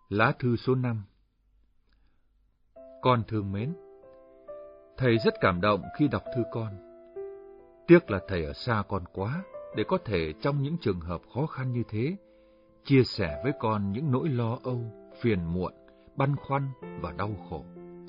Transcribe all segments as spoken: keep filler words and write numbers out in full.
Lá thư số năm. Con thương mến, thầy rất cảm động khi đọc thư con. Tiếc là thầy ở xa con quá, để có thể trong những trường hợp khó khăn như thế, chia sẻ với con những nỗi lo âu, phiền muộn, băn khoăn và đau khổ.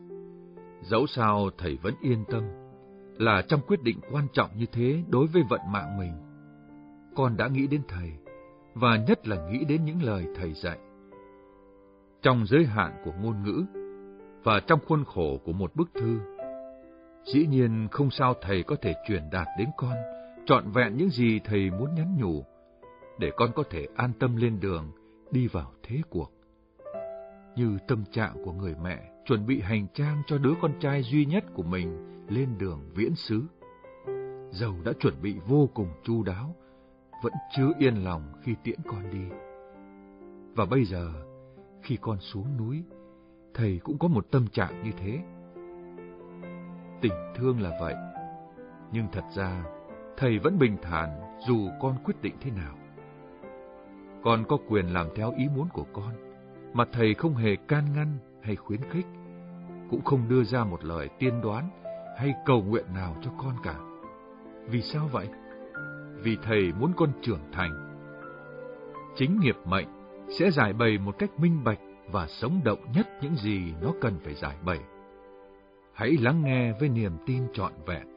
Dẫu sao thầy vẫn yên tâm là trong quyết định quan trọng như thế đối với vận mạng mình, con đã nghĩ đến thầy, và nhất là nghĩ đến những lời thầy dạy. Trong giới hạn của ngôn ngữ và trong khuôn khổ của một bức thư, dĩ nhiên không sao thầy có thể truyền đạt đến con trọn vẹn những gì thầy muốn nhắn nhủ, để con có thể an tâm lên đường đi vào thế cuộc. Như tâm trạng của người mẹ chuẩn bị hành trang cho đứa con trai duy nhất của mình lên đường viễn xứ. Dầu đã chuẩn bị vô cùng chu đáo, vẫn chưa yên lòng khi tiễn con đi. Và bây giờ, khi con xuống núi, thầy cũng có một tâm trạng như thế. Tình thương là vậy, nhưng thật ra thầy vẫn bình thản dù con quyết định thế nào. Con có quyền làm theo ý muốn của con, mà thầy không hề can ngăn hay khuyến khích, cũng không đưa ra một lời tiên đoán hay cầu nguyện nào cho con cả. Vì sao vậy? Vì thầy muốn con trưởng thành. Chính nghiệp mệnh sẽ giải bày một cách minh bạch và sống động nhất những gì nó cần phải giải bày. Hãy lắng nghe với niềm tin trọn vẹn.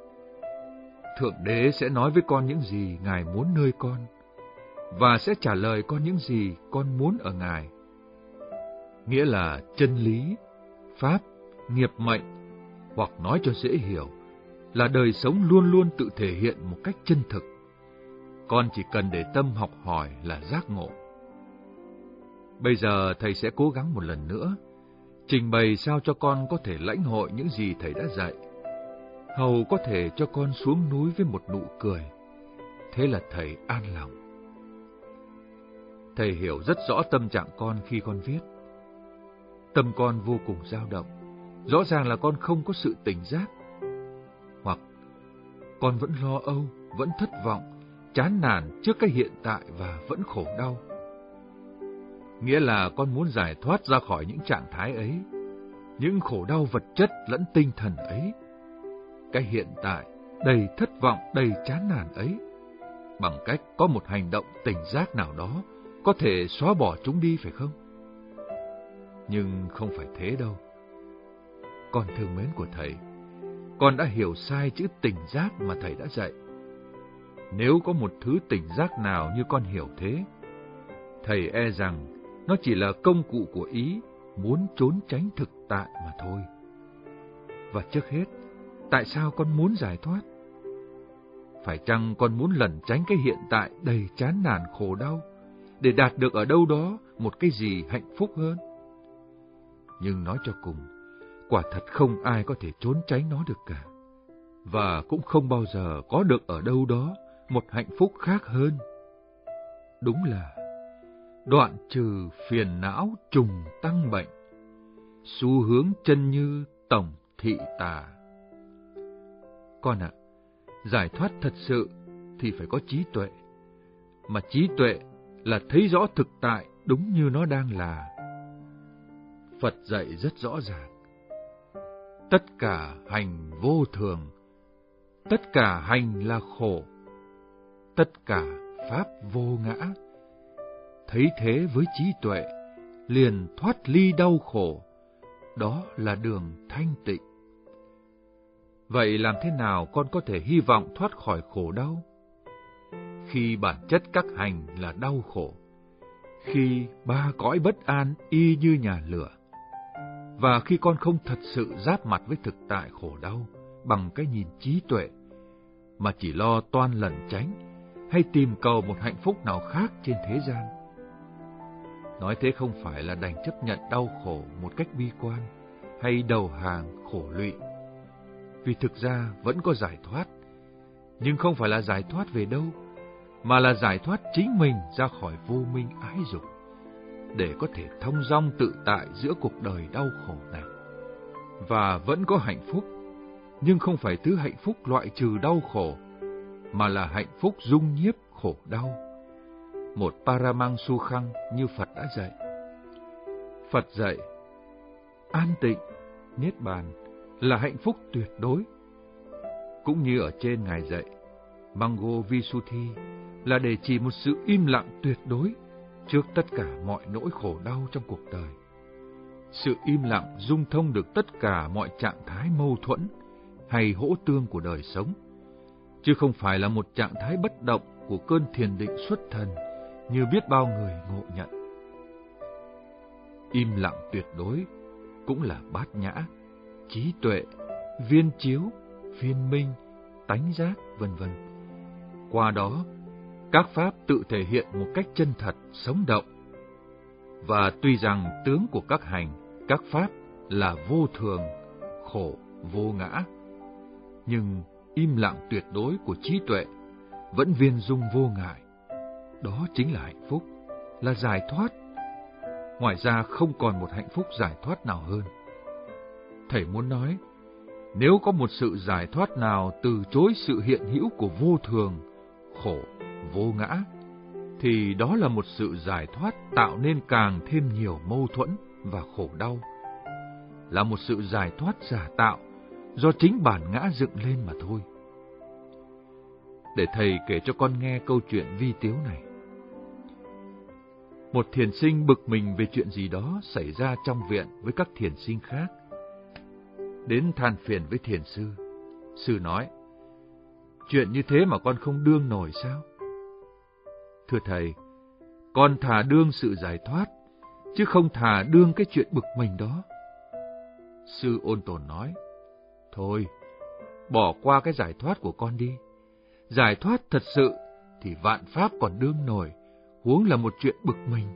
Thượng Đế sẽ nói với con những gì Ngài muốn nơi con, và sẽ trả lời con những gì con muốn ở Ngài. Nghĩa là chân lý, pháp, nghiệp mệnh, hoặc nói cho dễ hiểu, là đời sống luôn luôn tự thể hiện một cách chân thực. Con chỉ cần để tâm học hỏi là giác ngộ. Bây giờ thầy sẽ cố gắng một lần nữa, trình bày sao cho con có thể lãnh hội những gì thầy đã dạy, hầu có thể cho con xuống núi với một nụ cười. Thế là thầy an lòng. Thầy hiểu rất rõ tâm trạng con khi con viết. Tâm con vô cùng dao động, rõ ràng là con không có sự tỉnh giác. Hoặc con vẫn lo âu, vẫn thất vọng, chán nản trước cái hiện tại và vẫn khổ đau. Nghĩa là con muốn giải thoát ra khỏi những trạng thái ấy, những khổ đau vật chất lẫn tinh thần ấy, cái hiện tại đầy thất vọng, đầy chán nản ấy, bằng cách có một hành động tỉnh giác nào đó có thể xóa bỏ chúng đi, phải không? Nhưng không phải thế đâu. Con thương mến của thầy, con đã hiểu sai chữ tỉnh giác mà thầy đã dạy. Nếu có một thứ tỉnh giác nào như con hiểu thế, thầy e rằng nó chỉ là công cụ của ý muốn trốn tránh thực tại mà thôi. Và trước hết, tại sao con muốn giải thoát? Phải chăng con muốn lẩn tránh cái hiện tại đầy chán nản khổ đau, để đạt được ở đâu đó một cái gì hạnh phúc hơn? Nhưng nói cho cùng, quả thật không ai có thể trốn tránh nó được cả, và cũng không bao giờ có được ở đâu đó một hạnh phúc khác hơn. Đúng là đoạn trừ phiền não trùng tăng bệnh, xu hướng chân như tổng thị tà. Con ạ, giải thoát thật sự thì phải có trí tuệ, mà trí tuệ là thấy rõ thực tại đúng như nó đang là. Phật dạy rất rõ ràng: tất cả hành vô thường, tất cả hành là khổ, tất cả pháp vô ngã. Thấy thế với trí tuệ, liền thoát ly đau khổ, đó là đường thanh tịnh. Vậy làm thế nào con có thể hy vọng thoát khỏi khổ đau? Khi bản chất các hành là đau khổ, khi ba cõi bất an y như nhà lửa, và khi con không thật sự giáp mặt với thực tại khổ đau bằng cái nhìn trí tuệ, mà chỉ lo toan lẩn tránh hay tìm cầu một hạnh phúc nào khác trên thế gian. Nói thế không phải là đành chấp nhận đau khổ một cách bi quan hay đầu hàng khổ lụy, vì thực ra vẫn có giải thoát, nhưng không phải là giải thoát về đâu, mà là giải thoát chính mình ra khỏi vô minh ái dục, để có thể thông dong tự tại giữa cuộc đời đau khổ này. Và vẫn có hạnh phúc, nhưng không phải thứ hạnh phúc loại trừ đau khổ, mà là hạnh phúc dung nhiếp khổ đau, một paramang sukhang như Phật đã dạy. Phật dạy, an tịnh, niết bàn là hạnh phúc tuyệt đối. Cũng như ở trên Ngài dạy, Mango Visuddhi là để chỉ một sự im lặng tuyệt đối trước tất cả mọi nỗi khổ đau trong cuộc đời. Sự im lặng dung thông được tất cả mọi trạng thái mâu thuẫn hay hỗ tương của đời sống, chứ không phải là một trạng thái bất động của cơn thiền định xuất thần như biết bao người ngộ nhận. Im lặng tuyệt đối cũng là bát nhã, trí tuệ, viên chiếu, viên minh, tánh giác, vân vân. Qua đó, các pháp tự thể hiện một cách chân thật, sống động. Và tuy rằng tướng của các hành, các pháp là vô thường, khổ, vô ngã, nhưng im lặng tuyệt đối của trí tuệ vẫn viên dung vô ngại. Đó chính là hạnh phúc, là giải thoát. Ngoài ra không còn một hạnh phúc giải thoát nào hơn. Thầy muốn nói, nếu có một sự giải thoát nào từ chối sự hiện hữu của vô thường, khổ, vô ngã, thì đó là một sự giải thoát tạo nên càng thêm nhiều mâu thuẫn và khổ đau. Là một sự giải thoát giả tạo do chính bản ngã dựng lên mà thôi. Để thầy kể cho con nghe câu chuyện vi tiếu này. Một thiền sinh bực mình về chuyện gì đó xảy ra trong viện với các thiền sinh khác. Đến than phiền với thiền sư. Sư nói, chuyện như thế mà con không đương nổi sao? Thưa thầy, con thà đương sự giải thoát, chứ không thà đương cái chuyện bực mình đó. Sư ôn tồn nói, thôi, bỏ qua cái giải thoát của con đi. Giải thoát thật sự thì vạn pháp còn đương nổi, huống là một chuyện bực mình.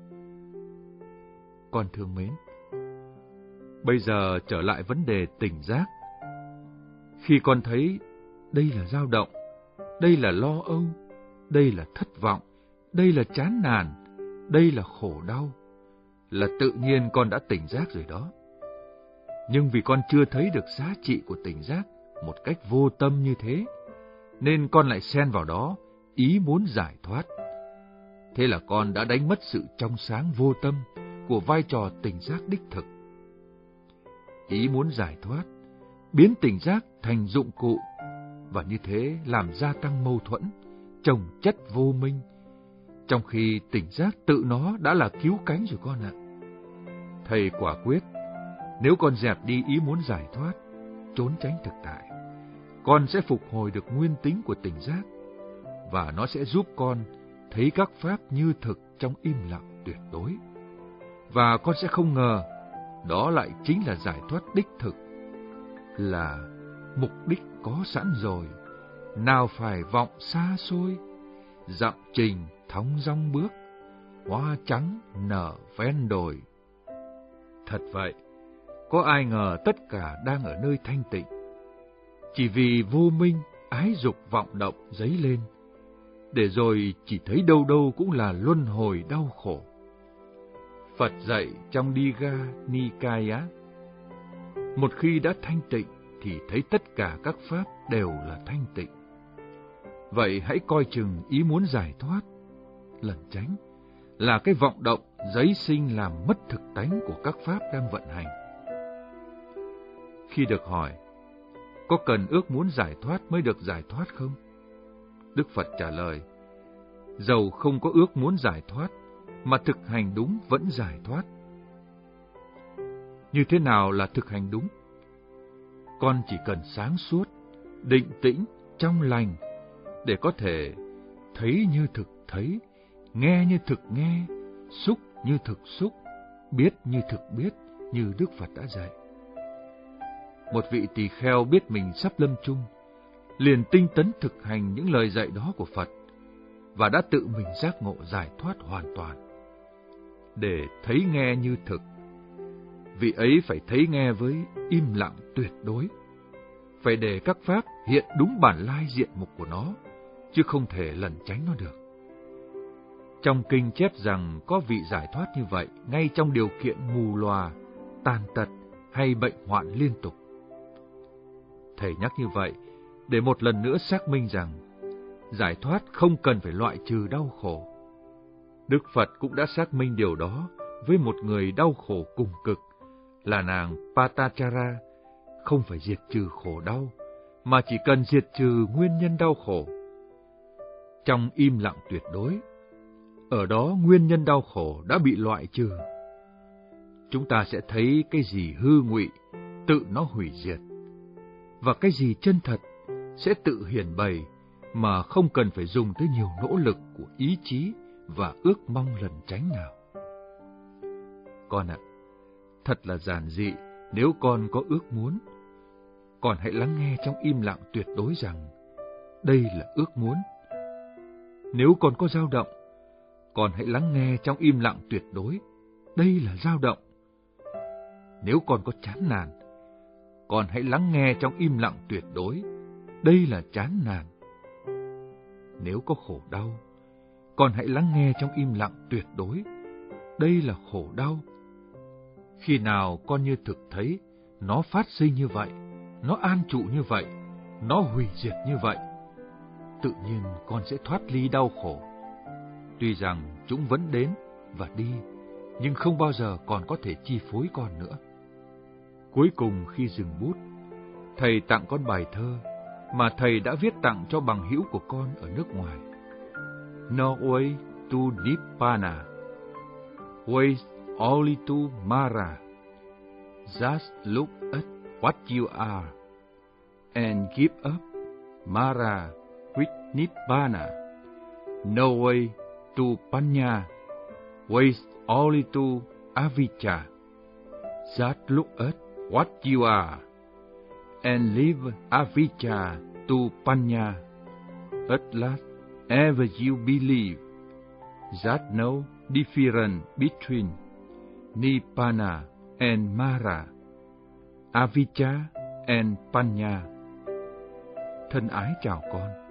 Con thương mến, bây giờ trở lại vấn đề tỉnh giác. Khi con thấy đây là dao động, đây là lo âu, đây là thất vọng, đây là chán nản, đây là khổ đau, là tự nhiên con đã tỉnh giác rồi đó. Nhưng vì con chưa thấy được giá trị của tỉnh giác một cách vô tâm như thế, nên con lại xen vào đó, ý muốn giải thoát. Thế là con đã đánh mất sự trong sáng vô tâm của vai trò tỉnh giác đích thực. Ý muốn giải thoát, biến tỉnh giác thành dụng cụ, và như thế làm gia tăng mâu thuẫn, chồng chất vô minh, trong khi tỉnh giác tự nó đã là cứu cánh rồi con ạ. Thầy quả quyết, nếu con dẹp đi ý muốn giải thoát, trốn tránh thực tại, con sẽ phục hồi được nguyên tính của tỉnh giác, và nó sẽ giúp con thấy các pháp như thực trong im lặng tuyệt đối. Và con sẽ không ngờ, đó lại chính là giải thoát đích thực, là mục đích có sẵn rồi, nào phải vọng xa xôi, dặm trình thong dong bước, hoa trắng nở ven đồi. Thật vậy, có ai ngờ tất cả đang ở nơi thanh tịnh, chỉ vì vô minh, ái dục vọng động dấy lên, để rồi chỉ thấy đâu đâu cũng là luân hồi đau khổ. Phật dạy trong Digha Nikaya, một khi đã thanh tịnh thì thấy tất cả các pháp đều là thanh tịnh. Vậy hãy coi chừng ý muốn giải thoát, lẩn tránh, là cái vọng động giấy sinh làm mất thực tánh của các pháp đang vận hành. Khi được hỏi, có cần ước muốn giải thoát mới được giải thoát không? Đức Phật trả lời, dầu không có ước muốn giải thoát, mà thực hành đúng vẫn giải thoát. Như thế nào là thực hành đúng? Con chỉ cần sáng suốt, định tĩnh, trong lành, để có thể thấy như thực thấy, nghe như thực nghe, xúc như thực xúc, biết như thực biết, như Đức Phật đã dạy. Một vị tỳ kheo biết mình sắp lâm chung, liền tinh tấn thực hành những lời dạy đó của Phật, và đã tự mình giác ngộ giải thoát hoàn toàn. Để thấy nghe như thực, vị ấy phải thấy nghe với im lặng tuyệt đối, phải để các pháp hiện đúng bản lai diện mục của nó, chứ không thể lẩn tránh nó được. Trong kinh chép rằng có vị giải thoát như vậy ngay trong điều kiện mù lòa, tàn tật hay bệnh hoạn liên tục. Thầy nhắc như vậy để một lần nữa xác minh rằng giải thoát không cần phải loại trừ đau khổ. Đức Phật cũng đã xác minh điều đó với một người đau khổ cùng cực là nàng Patachara không phải diệt trừ khổ đau, mà chỉ cần diệt trừ nguyên nhân đau khổ. Trong im lặng tuyệt đối, ở đó nguyên nhân đau khổ đã bị loại trừ. Chúng ta sẽ thấy cái gì hư ngụy, tự nó hủy diệt, và cái gì chân thật sẽ tự hiển bày mà không cần phải dùng tới nhiều nỗ lực của ý chí và ước mong lần tránh nào. Con ạ, thật là giản dị nếu con có ước muốn. Con hãy lắng nghe trong im lặng tuyệt đối rằng đây là ước muốn. Nếu con có dao động, con hãy lắng nghe trong im lặng tuyệt đối, đây là dao động. Nếu con có chán nản, con hãy lắng nghe trong im lặng tuyệt đối, đây là chán nản. Nếu có khổ đau, con hãy lắng nghe trong im lặng tuyệt đối, đây là khổ đau. Khi nào con như thực thấy nó phát sinh như vậy, nó an trụ như vậy, nó hủy diệt như vậy, tự nhiên con sẽ thoát ly đau khổ. Tuy rằng chúng vẫn đến và đi, nhưng không bao giờ còn có thể chi phối con nữa. Cuối cùng khi dừng bút, thầy tặng con bài thơ mà thầy đã viết tặng cho bằng hữu của con ở nước ngoài. No way to Nibbana, ways only to Mara. Just look at what you are, and give up Mara with Nibbana. No way to Panya, ways only to Avijja. Just look at what you are, and leave Avijja to Panya. At last, ever you believe, there's no difference between Nibbana and Mara, Avijja and Panya. Thân ái chào con.